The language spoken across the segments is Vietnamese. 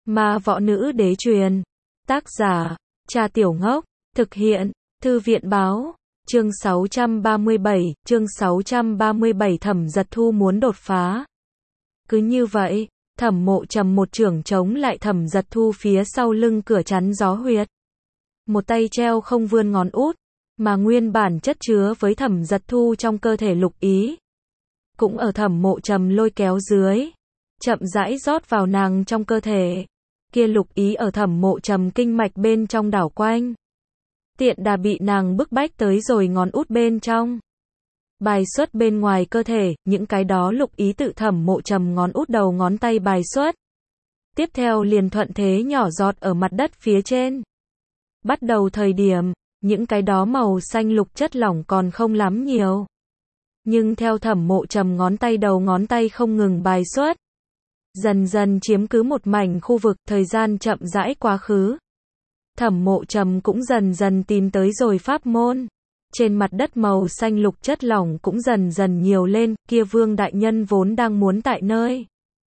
Ma Võ Nữ Đế Truyền. Tác giả, Cha Tiểu Ngốc. Thực hiện, Thư viện Báo. Chương 637, Thẩm Giật Thu muốn đột phá. Cứ như vậy, Thẩm Mộ Trầm một chưởng chống lại Thẩm Giật Thu phía sau lưng cửa chắn gió huyệt. Một tay treo không vươn ngón út, mà nguyên bản chất chứa với Thẩm Giật Thu trong cơ thể lục ý. Cũng ở Thẩm Mộ Trầm lôi kéo dưới, chậm rãi rót vào nàng trong cơ thể. Kia lục ý ở Thẩm Mộ Trầm kinh mạch bên trong đảo quanh. Tiện đà bị nàng bức bách tới rồi ngón út bên trong. Bài xuất bên ngoài cơ thể, những cái đó lục ý tự Thẩm Mộ Trầm ngón út đầu ngón tay bài xuất. Tiếp theo liền thuận thế nhỏ giọt ở mặt đất phía trên. Bắt đầu thời điểm, những cái đó màu xanh lục chất lỏng còn không lắm nhiều. Nhưng theo Thẩm Mộ Trầm ngón tay đầu ngón tay không ngừng bài xuất. Dần dần chiếm cứ một mảnh khu vực, thời gian chậm rãi quá khứ. Thẩm Mộ Trầm cũng dần dần tìm tới rồi pháp môn. Trên mặt đất màu xanh lục chất lỏng cũng dần dần nhiều lên, kia Vương đại nhân vốn đang muốn tại nơi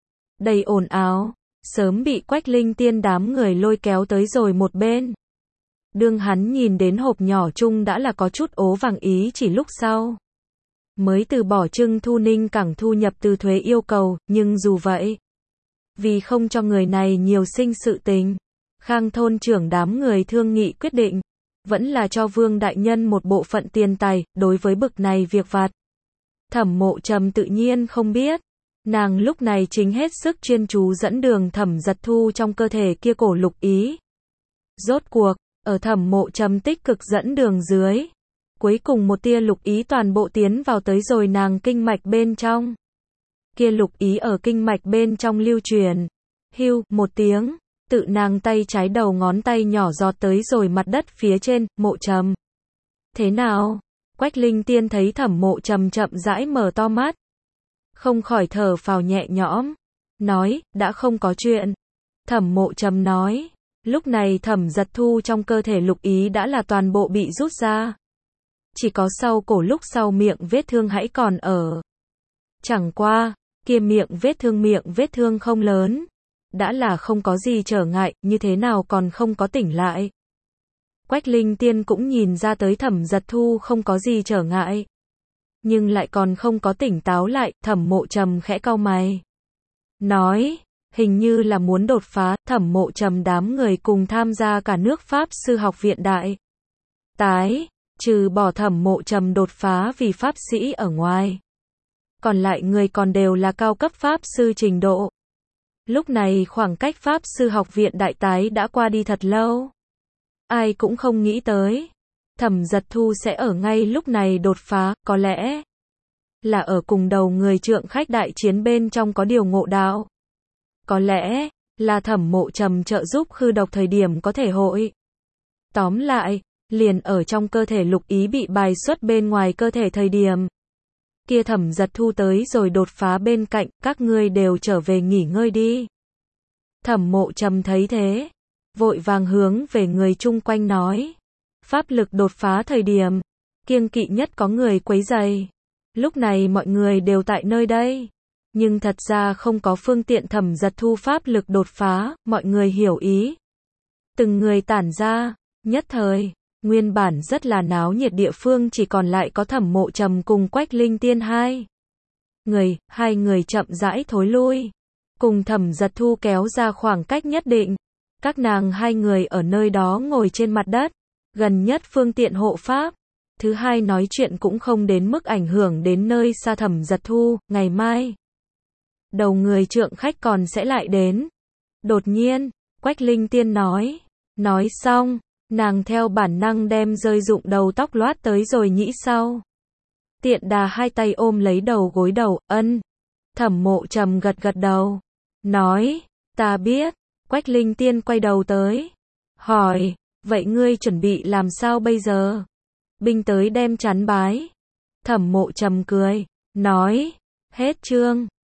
đầy ồn ào, sớm bị Quách Linh Tiên đám người lôi kéo tới rồi một bên. Đương hắn nhìn đến hộp nhỏ chung đã là có chút ố vàng ý chỉ lúc sau. Mới từ bỏ Trưng Thu Ninh cảng thu nhập từ thuế yêu cầu, nhưng dù vậy, vì không cho người này nhiều sinh sự tình, Khang thôn trưởng đám người thương nghị quyết định, vẫn là cho Vương đại nhân một bộ phận tiền tài, đối với bực này việc vặt. Thẩm Mộ Trầm tự nhiên không biết, nàng lúc này chính hết sức chuyên chú dẫn đường Thẩm Giật Thu trong cơ thể kia cổ lục ý. Rốt cuộc, ở Thẩm Mộ Trầm tích cực dẫn đường dưới, cuối cùng một tia lục ý toàn bộ tiến vào tới rồi nàng kinh mạch bên trong. Kia lục ý ở kinh mạch bên trong lưu truyền, hưu, một tiếng, tự nàng tay trái đầu ngón tay nhỏ giọt tới rồi mặt đất phía trên. Mộ Trầm. Thế nào? Quách Linh Tiên thấy Thẩm Mộ Trầm chậm rãi mở to mắt, không khỏi thở phào nhẹ nhõm, nói, đã không có chuyện. Thẩm Mộ Trầm nói, lúc này Thẩm Giật Thu trong cơ thể lục ý đã là toàn bộ bị rút ra. Chỉ có sau cổ lúc sau miệng vết thương hãy còn ở. Chẳng qua, kia miệng vết thương không lớn. Đã là không có gì trở ngại, như thế nào còn không có tỉnh lại. Quách Linh Tiên cũng nhìn ra tới Thẩm Giật Thu không có gì trở ngại. Nhưng lại còn không có tỉnh táo lại, Thẩm Mộ Trầm khẽ cau mày. Nói, hình như là muốn đột phá. Thẩm Mộ Trầm đám người cùng tham gia cả nước Pháp Sư học viện đại tái, trừ bỏ Thẩm Mộ Trầm đột phá vì Pháp sĩ ở ngoài. Còn lại người còn đều là cao cấp Pháp Sư trình độ. Lúc này khoảng cách Pháp Sư học viện đại tái đã qua đi thật lâu. Ai cũng không nghĩ tới, Thẩm Giật Thu sẽ ở ngay lúc này đột phá, có lẽ là ở cùng đầu người trượng khách đại chiến bên trong có điều ngộ đạo. Có lẽ là Thẩm Mộ Trầm trợ giúp khư độc thời điểm có thể hội. Tóm lại, liền ở trong cơ thể lục ý bị bài xuất bên ngoài cơ thể thời điểm. Kia Thẩm Giật Thu tới rồi đột phá bên cạnh, các ngươi đều trở về nghỉ ngơi đi. Thẩm Mộ Trầm thấy thế, vội vàng hướng về người chung quanh nói. Pháp lực đột phá thời điểm, kiêng kỵ nhất có người quấy rầy. Lúc này mọi người đều tại nơi đây. Nhưng thật ra không có phương tiện Thẩm Giật Thu pháp lực đột phá, mọi người hiểu ý. Từng người tản ra, nhất thời. Nguyên bản rất là náo nhiệt địa phương chỉ còn lại có Thẩm Mộ Trầm cùng Quách Linh Tiên hai người chậm rãi thối lui, cùng Thẩm Giật Thu kéo ra khoảng cách nhất định. Các nàng hai người ở nơi đó ngồi trên mặt đất, gần nhất phương tiện hộ pháp. Thứ hai nói chuyện cũng không đến mức ảnh hưởng đến nơi xa Thẩm Giật Thu. Ngày mai, đầu người trượng khách còn sẽ lại đến. Đột nhiên, Quách Linh Tiên nói xong. Nàng theo bản năng đem rơi rụng đầu tóc loát tới rồi nhĩ sau. Tiện đà hai tay ôm lấy đầu gối đầu, ân. Thẩm Mộ Trầm gật gật đầu. Nói, ta biết. Quách Linh Tiên quay đầu tới. Hỏi, vậy ngươi chuẩn bị làm sao bây giờ? Binh tới đem chắn bái. Thẩm Mộ Trầm cười. Nói, hết chương.